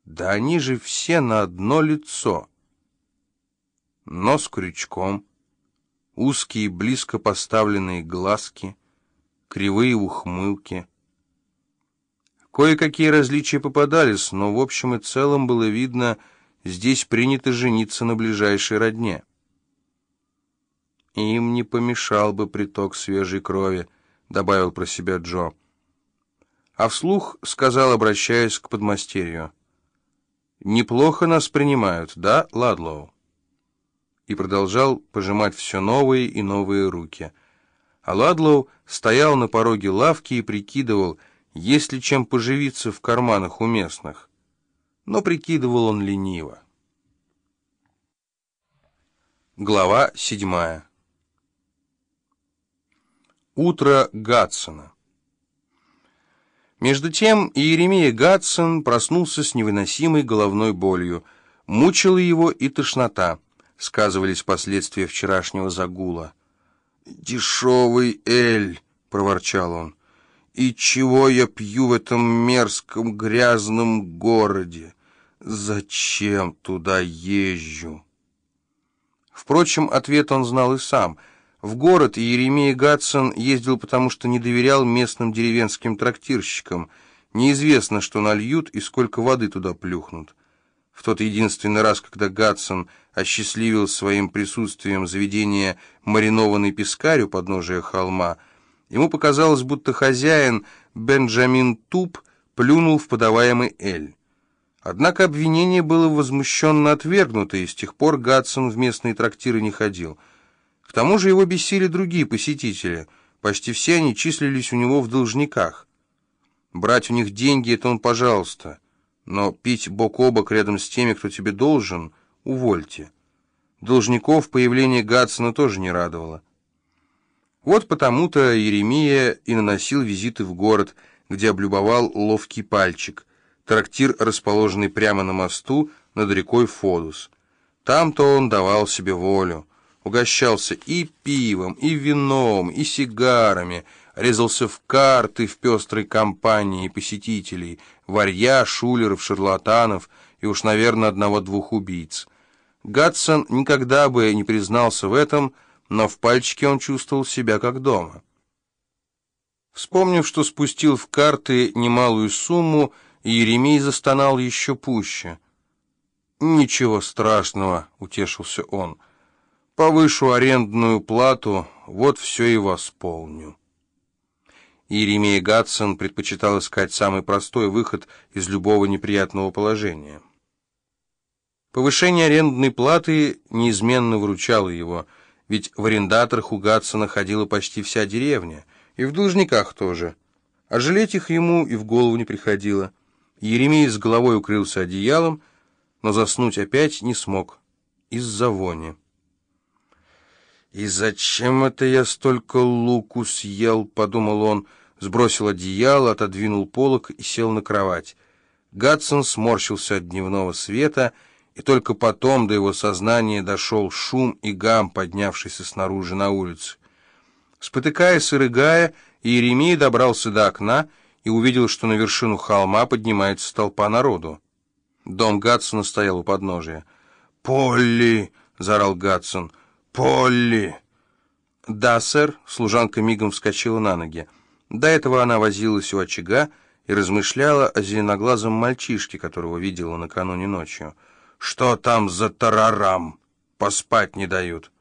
Да они же все на одно лицо. Нос крючком, узкие близко поставленные глазки, кривые ухмылки. Кое-какие различия попадались, но в общем и целом было видно, здесь принято жениться на ближайшей родне. «Им не помешал бы приток свежей крови», — добавил про себя Джо. А вслух сказал, обращаясь к подмастерью: «Неплохо нас принимают, да, Ладлоу?» И продолжал пожимать все новые и новые руки. А Ладлоу стоял на пороге лавки и прикидывал, есть ли чем поживиться в карманах у местных. Но прикидывал он лениво. Глава 7. Утро Гадсона. Между тем Иеремия Гадсон проснулся с невыносимой головной болью. Мучила его и тошнота. Сказывались последствия вчерашнего загула. «Дешевый эль!» — проворчал он. «И чего я пью в этом мерзком грязном городе? Зачем туда езжу?» Впрочем, ответ он знал и сам. В город Иеремия Гадсон ездил, потому что не доверял местным деревенским трактирщикам. Неизвестно, что нальют и сколько воды туда плюхнут. В тот единственный раз, когда Гадсон осчастливил своим присутствием заведение маринованный пескарь у подножия холма, ему показалось, будто хозяин Бенджамин Туп плюнул в подаваемый эль. Однако обвинение было возмущенно отвергнуто, и с тех пор Гадсон в местные трактиры не ходил. К тому же его бесили другие посетители. Почти все они числились у него в должниках. Брать у них деньги — это он пожалуйста. Но пить бок о бок рядом с теми, кто тебе должен, увольте. Должников появление Гадсона тоже не радовало. Вот потому-то Иеремия и наносил визиты в город, где облюбовал ловкий пальчик, трактир, расположенный прямо на мосту над рекой Фодус. Там-то он давал себе волю, угощался и пивом, и вином, и сигарами, резался в карты в пестрой компании посетителей, варья, шулеров, шарлатанов и уж, наверное, одного-двух убийц. Гадсон никогда бы не признался в этом, но в пальчике он чувствовал себя как дома. Вспомнив, что спустил в карты немалую сумму, Иеремий застонал еще пуще. «Ничего страшного», — утешился он, — «повышу арендную плату, вот все и восполню». Иеремия Гадсон предпочитал искать самый простой выход из любого неприятного положения. Повышение арендной платы неизменно выручало его, ведь в арендаторах у Гадсона ходила почти вся деревня, и в должниках тоже, а жалеть их ему и в голову не приходило. Иеремий с головой укрылся одеялом, но заснуть опять не смог из-за вони. «И зачем это я столько луку съел?» — подумал он, сбросил одеяло, отодвинул полог и сел на кровать. Гадсон сморщился от дневного света, и только потом до его сознания дошел шум и гам, поднявшийся снаружи на улице. Спотыкаясь и рыгая, Иеремия добрался до окна и увидел, что на вершину холма поднимается толпа народу. Дом Гадсона стоял у подножия. «Полли!» — заорал Гадсон. «Полли!» «Да, сэр», — служанка мигом вскочила на ноги. До этого она возилась у очага и размышляла о зеленоглазом мальчишке, которого видела накануне ночью. «Что там за тарарам? Поспать не дают».